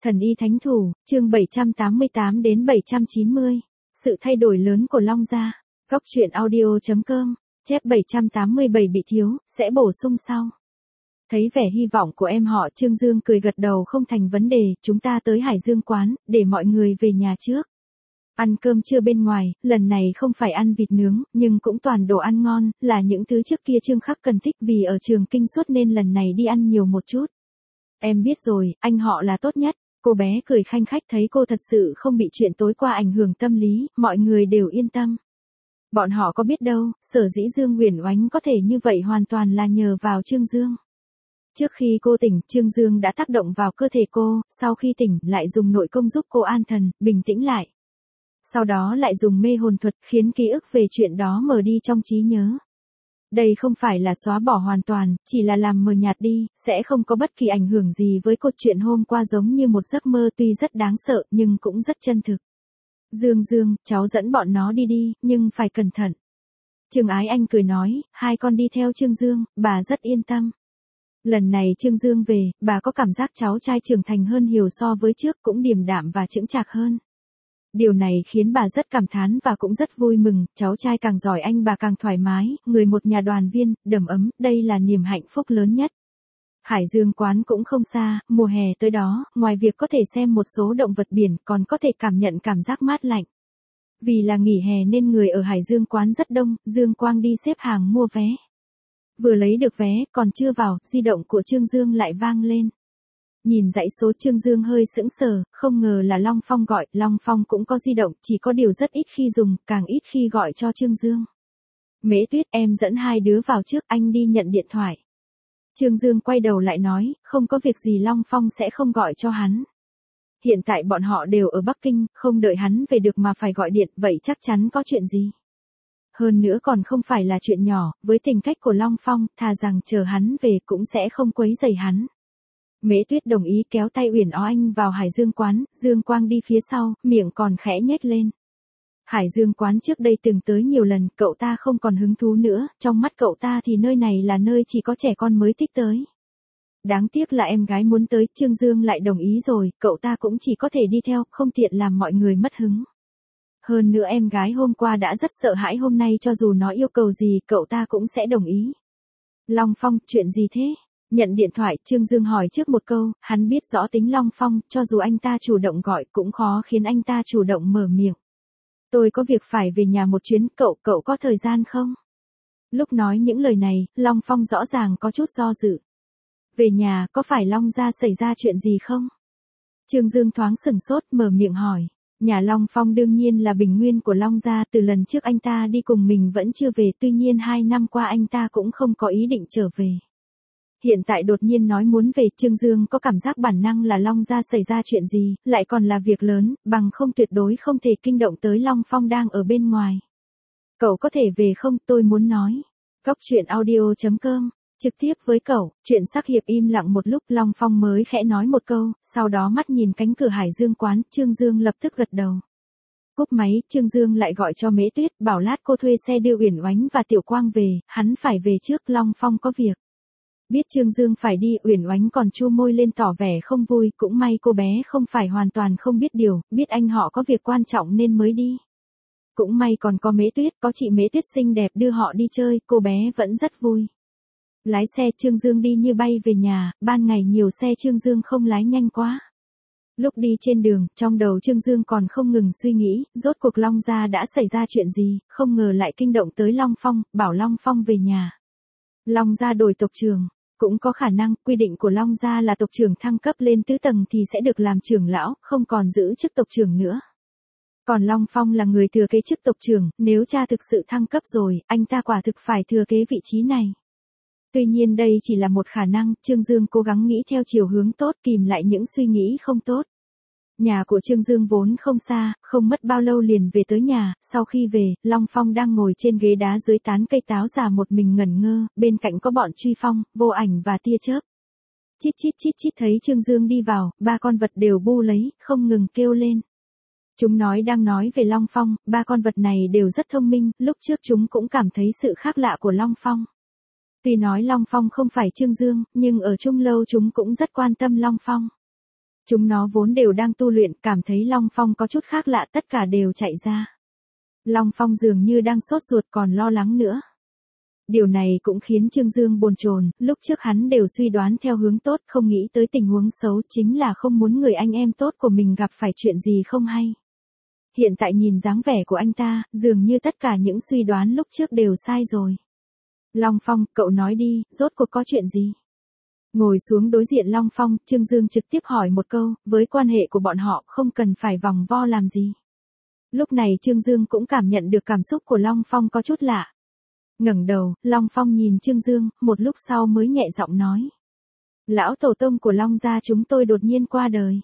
Thần y thánh thủ, chương 788 đến 790. Sự thay đổi lớn của Long Gia. Góc truyện audio.com. Chép 787 bị thiếu, sẽ bổ sung sau. Thấy vẻ hy vọng của em họ, Trương Dương cười gật đầu, không thành vấn đề, chúng ta tới Hải Dương quán, để mọi người về nhà trước. Ăn cơm trưa bên ngoài, lần này không phải ăn vịt nướng, nhưng cũng toàn đồ ăn ngon, là những thứ trước kia Trương Khắc cần thích vì ở trường kinh suốt nên lần này đi ăn nhiều một chút. Em biết rồi, anh họ là tốt nhất. Cô bé cười khanh khách, thấy cô thật sự không bị chuyện tối qua ảnh hưởng tâm lý, mọi người đều yên tâm. Bọn họ có biết đâu, sở dĩ Dương Uyển Oánh có thể như vậy hoàn toàn là nhờ vào Trương Dương. Trước khi cô tỉnh, Trương Dương đã tác động vào cơ thể cô, sau khi tỉnh lại dùng nội công giúp cô an thần, bình tĩnh lại. Sau đó lại dùng mê hồn thuật khiến ký ức về chuyện đó mờ đi trong trí nhớ. Đây không phải là xóa bỏ hoàn toàn, chỉ là làm mờ nhạt đi, sẽ không có bất kỳ ảnh hưởng gì với cốt truyện hôm qua, giống như một giấc mơ tuy rất đáng sợ nhưng cũng rất chân thực. Dương, cháu dẫn bọn nó đi đi, nhưng phải cẩn thận. Trương Ái Anh cười nói, hai con đi theo Trương Dương, bà rất yên tâm. Lần này Trương Dương về, bà có cảm giác cháu trai trưởng thành hơn nhiều so với trước, cũng điềm đạm và chững chạc hơn. Điều này khiến bà rất cảm thán và cũng rất vui mừng, cháu trai càng giỏi anh bà càng thoải mái, người một nhà đoàn viên, đầm ấm, đây là niềm hạnh phúc lớn nhất. Hải Dương quán cũng không xa, mùa hè tới đó, ngoài việc có thể xem một số động vật biển, còn có thể cảm nhận cảm giác mát lạnh. Vì là nghỉ hè nên người ở Hải Dương quán rất đông, Dương Quang đi xếp hàng mua vé. Vừa lấy được vé, còn chưa vào, di động của Trương Dương lại vang lên. Nhìn dãy số, Trương Dương hơi sững sờ, không ngờ là Long Phong gọi. Long Phong cũng có di động, chỉ có điều rất ít khi dùng, càng ít khi gọi cho Trương Dương. Mễ Tuyết, em dẫn hai đứa vào trước, anh đi nhận điện thoại. Trương Dương quay đầu lại nói, không có việc gì, Long Phong sẽ không gọi cho hắn. Hiện tại bọn họ đều ở Bắc Kinh, không đợi hắn về được mà phải gọi điện, vậy chắc chắn có chuyện gì. Hơn nữa còn không phải là chuyện nhỏ, với tính cách của Long Phong, thà rằng chờ hắn về cũng sẽ không quấy rầy hắn. Mễ Tuyết đồng ý, kéo tay Uyển Oanh vào Hải Dương quán, Dương Quang đi phía sau, miệng còn khẽ nhếch lên. Hải Dương quán trước đây từng tới nhiều lần, cậu ta không còn hứng thú nữa, trong mắt cậu ta thì nơi này là nơi chỉ có trẻ con mới thích tới. Đáng tiếc là em gái muốn tới, Trương Dương lại đồng ý rồi, cậu ta cũng chỉ có thể đi theo, không tiện làm mọi người mất hứng. Hơn nữa em gái hôm qua đã rất sợ hãi, hôm nay cho dù nó yêu cầu gì, cậu ta cũng sẽ đồng ý. Long Phong, chuyện gì thế? Nhận điện thoại, Trương Dương hỏi trước một câu, hắn biết rõ tính Long Phong, cho dù anh ta chủ động gọi cũng khó khiến anh ta chủ động mở miệng. Tôi có việc phải về nhà một chuyến, cậu có thời gian không? Lúc nói những lời này, Long Phong rõ ràng có chút do dự. Về nhà, có phải Long Gia xảy ra chuyện gì không? Trương Dương thoáng sửng sốt, mở miệng hỏi. Nhà Long Phong đương nhiên là bình nguyên của Long Gia, từ lần trước anh ta đi cùng mình vẫn chưa về, tuy nhiên 2 năm qua anh ta cũng không có ý định trở về. Hiện tại đột nhiên nói muốn về, Trương Dương có cảm giác bản năng là Long Gia xảy ra chuyện gì, lại còn là việc lớn, bằng không tuyệt đối không thể kinh động tới Long Phong đang ở bên ngoài. Cậu có thể về không, tôi muốn nói. Góc truyện audio.com. Trực tiếp với cậu, chuyện sắc hiệp im lặng một lúc, Long Phong mới khẽ nói một câu, sau đó mắt nhìn cánh cửa Hải Dương quán, Trương Dương lập tức gật đầu. Cúp máy, Trương Dương lại gọi cho Mễ Tuyết, bảo lát cô thuê xe đưa Uyển Oánh và Tiểu Quang về, hắn phải về trước, Long Phong có việc. Biết Trương Dương phải đi, Uyển Oánh còn chu môi lên tỏ vẻ không vui, cũng may cô bé không phải hoàn toàn không biết điều, biết anh họ có việc quan trọng nên mới đi. Cũng may còn có Mễ Tuyết, có chị Mễ Tuyết xinh đẹp đưa họ đi chơi, cô bé vẫn rất vui. Lái xe, Trương Dương đi như bay về nhà, ban ngày nhiều xe Trương Dương không lái nhanh quá. Lúc đi trên đường, trong đầu Trương Dương còn không ngừng suy nghĩ, rốt cuộc Long Gia đã xảy ra chuyện gì, không ngờ lại kinh động tới Long Phong, bảo Long Phong về nhà. Long Gia đổi tộc trưởng, cũng có khả năng, quy định của Long Gia là tộc trưởng thăng cấp lên tứ tầng thì sẽ được làm trưởng lão, không còn giữ chức tộc trưởng nữa. Còn Long Phong là người thừa kế chức tộc trưởng, nếu cha thực sự thăng cấp rồi, anh ta quả thực phải thừa kế vị trí này. Tuy nhiên đây chỉ là một khả năng, Trương Dương cố gắng nghĩ theo chiều hướng tốt, kìm lại những suy nghĩ không tốt. Nhà của Trương Dương vốn không xa, không mất bao lâu liền về tới nhà, sau khi về, Long Phong đang ngồi trên ghế đá dưới tán cây táo già một mình ngẩn ngơ, bên cạnh có bọn Truy Phong, Vô Ảnh và Tia Chớp. Chít chít thấy Trương Dương đi vào, 3 con vật đều bu lấy, không ngừng kêu lên. Chúng đang nói về Long Phong, 3 con vật này đều rất thông minh, lúc trước chúng cũng cảm thấy sự khác lạ của Long Phong. Tuy nói Long Phong không phải Trương Dương, nhưng ở chung lâu chúng cũng rất quan tâm Long Phong. Chúng nó vốn đều đang tu luyện, cảm thấy Long Phong có chút khác lạ, tất cả đều chạy ra. Long Phong dường như đang sốt ruột còn lo lắng nữa. Điều này cũng khiến Trương Dương bồn chồn, lúc trước hắn đều suy đoán theo hướng tốt, không nghĩ tới tình huống xấu, chính là không muốn người anh em tốt của mình gặp phải chuyện gì không hay. Hiện tại nhìn dáng vẻ của anh ta, dường như tất cả những suy đoán lúc trước đều sai rồi. Long Phong, cậu nói đi, rốt cuộc có chuyện gì? Ngồi xuống đối diện Long Phong, Trương Dương trực tiếp hỏi một câu, với quan hệ của bọn họ không cần phải vòng vo làm gì. Lúc này Trương Dương cũng cảm nhận được cảm xúc của Long Phong có chút lạ. Ngẩng đầu, Long Phong nhìn Trương Dương, một lúc sau mới nhẹ giọng nói. Lão tổ tông của Long gia chúng tôi đột nhiên qua đời.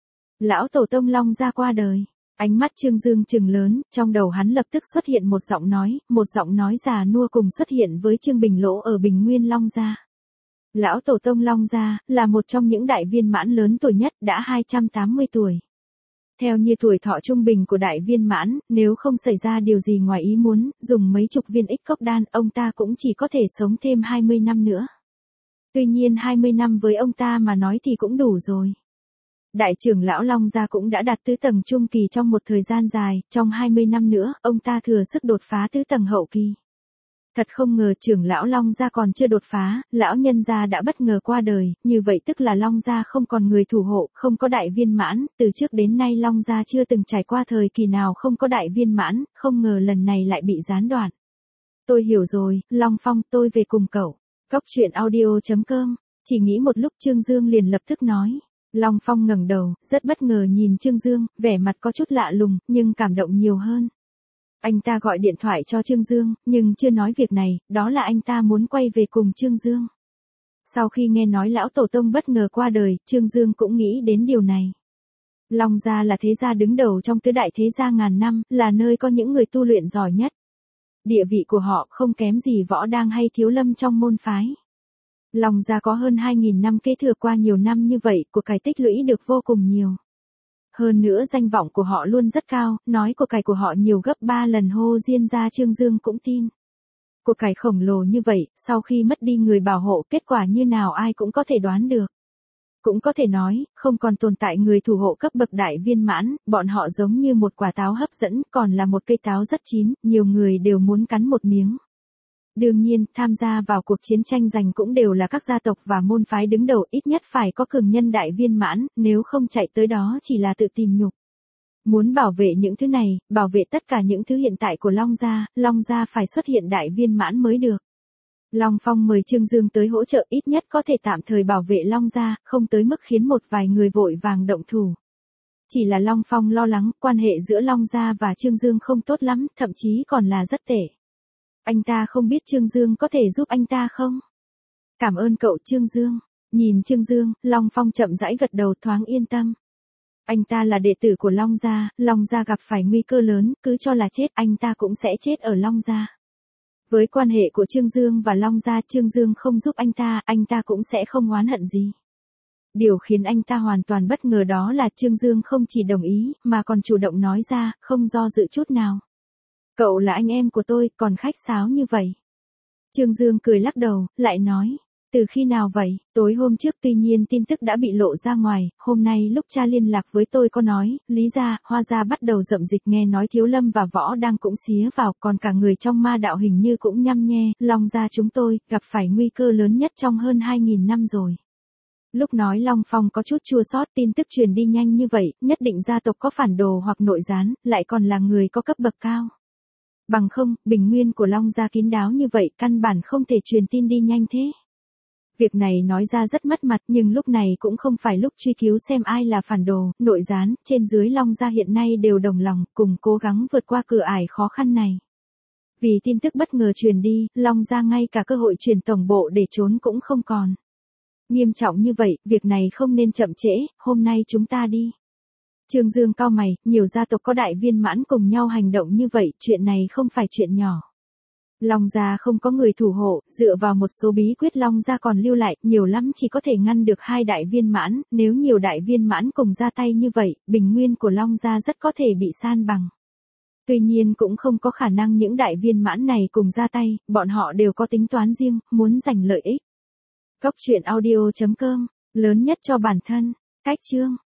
Lão tổ tông Long gia qua đời. Ánh mắt Trương Dương trừng lớn, trong đầu hắn lập tức xuất hiện một giọng nói già nua cùng xuất hiện với Trương Bình Lỗ ở Bình Nguyên Long gia. Lão tổ tông Long gia, là một trong những đại viên mãn lớn tuổi nhất, đã 280 tuổi. Theo như tuổi thọ trung bình của đại viên mãn, nếu không xảy ra điều gì ngoài ý muốn, dùng mấy chục viên ích cốc đan, ông ta cũng chỉ có thể sống thêm 20 năm nữa. Tuy nhiên 20 năm với ông ta mà nói thì cũng đủ rồi. Đại trưởng lão Long gia cũng đã đạt tứ tầng trung kỳ trong một thời gian dài, trong 20 năm nữa, ông ta thừa sức đột phá tứ tầng hậu kỳ. Thật không ngờ trưởng lão Long gia còn chưa đột phá, lão nhân gia đã bất ngờ qua đời, như vậy tức là Long gia không còn người thủ hộ, không có đại viên mãn, từ trước đến nay Long gia chưa từng trải qua thời kỳ nào không có đại viên mãn, không ngờ lần này lại bị gián đoạn. Tôi hiểu rồi, Long Phong, tôi về cùng cậu. Cóc truyện audio.com, chỉ nghĩ một lúc Trương Dương liền lập tức nói. Long Phong ngẩng đầu, rất bất ngờ nhìn Trương Dương, vẻ mặt có chút lạ lùng, nhưng cảm động nhiều hơn. Anh ta gọi điện thoại cho Trương Dương, nhưng chưa nói việc này, đó là anh ta muốn quay về cùng Trương Dương. Sau khi nghe nói lão tổ tông bất ngờ qua đời, Trương Dương cũng nghĩ đến điều này. Long gia là thế gia đứng đầu trong tứ đại thế gia ngàn năm, là nơi có những người tu luyện giỏi nhất. Địa vị của họ không kém gì Võ Đang hay Thiếu Lâm trong môn phái. Long gia có hơn 2.000 năm kế thừa, qua nhiều năm như vậy, của cải tích lũy được vô cùng nhiều. Hơn nữa danh vọng của họ luôn rất cao, nói của cải của họ nhiều gấp 3 lần Hô Diên gia, Trương Dương cũng tin. Của cải khổng lồ như vậy, sau khi mất đi người bảo hộ, kết quả như nào ai cũng có thể đoán được. Cũng có thể nói, không còn tồn tại người thủ hộ cấp bậc đại viên mãn, bọn họ giống như một quả táo hấp dẫn, còn là một cây táo rất chín, nhiều người đều muốn cắn một miếng. Đương nhiên, tham gia vào cuộc chiến tranh giành cũng đều là các gia tộc và môn phái đứng đầu, ít nhất phải có cường nhân đại viên mãn, nếu không chạy tới đó chỉ là tự tìm nhục. Muốn bảo vệ những thứ này, bảo vệ tất cả những thứ hiện tại của Long gia phải xuất hiện đại viên mãn mới được. Long Phong mời Trương Dương tới hỗ trợ, ít nhất có thể tạm thời bảo vệ Long gia, không tới mức khiến một vài người vội vàng động thủ. Chỉ là Long Phong lo lắng, quan hệ giữa Long gia và Trương Dương không tốt lắm, thậm chí còn là rất tệ. Anh ta không biết Trương Dương có thể giúp anh ta không? Cảm ơn cậu Trương Dương. Nhìn Trương Dương, Long Phong chậm rãi gật đầu, thoáng yên tâm. Anh ta là đệ tử của Long gia gặp phải nguy cơ lớn, cứ cho là chết, anh ta cũng sẽ chết ở Long gia. Với quan hệ của Trương Dương và Long gia, Trương Dương không giúp anh ta cũng sẽ không oán hận gì. Điều khiến anh ta hoàn toàn bất ngờ đó là Trương Dương không chỉ đồng ý, mà còn chủ động nói ra, không do dự chút nào. Cậu là anh em của tôi, còn khách sáo như vậy. Trương Dương cười lắc đầu, lại nói. Từ khi nào vậy? Tối hôm trước, tuy nhiên tin tức đã bị lộ ra ngoài, hôm nay lúc cha liên lạc với tôi có nói, Lý gia, Hoa gia bắt đầu rậm dịch, nghe nói Thiếu Lâm và Võ Đang cũng xía vào, còn cả người trong ma đạo hình như cũng nhăm nhe, Long gia chúng tôi, gặp phải nguy cơ lớn nhất trong hơn 2.000 năm rồi. Lúc nói Long Phong có chút chua xót, tin tức truyền đi nhanh như vậy, nhất định gia tộc có phản đồ hoặc nội gián, lại còn là người có cấp bậc cao. Bằng không, bình nguyên của Long gia kín đáo như vậy, căn bản không thể truyền tin đi nhanh thế. Việc này nói ra rất mất mặt, nhưng lúc này cũng không phải lúc truy cứu xem ai là phản đồ, nội gián, trên dưới Long gia hiện nay đều đồng lòng, cùng cố gắng vượt qua cửa ải khó khăn này. Vì tin tức bất ngờ truyền đi, Long gia ngay cả cơ hội chuyển tổng bộ để trốn cũng không còn. Nghiêm trọng như vậy, việc này không nên chậm trễ, hôm nay chúng ta đi. Trương Dương cau mày, nhiều gia tộc có đại viên mãn cùng nhau hành động như vậy, chuyện này không phải chuyện nhỏ. Long gia không có người thủ hộ, dựa vào một số bí quyết Long gia còn lưu lại, nhiều lắm chỉ có thể ngăn được 2 đại viên mãn, nếu nhiều đại viên mãn cùng ra tay như vậy, bình nguyên của Long gia rất có thể bị san bằng. Tuy nhiên cũng không có khả năng những đại viên mãn này cùng ra tay, bọn họ đều có tính toán riêng, muốn giành lợi ích. Cóc truyện audio.com, lớn nhất cho bản thân, cách chương.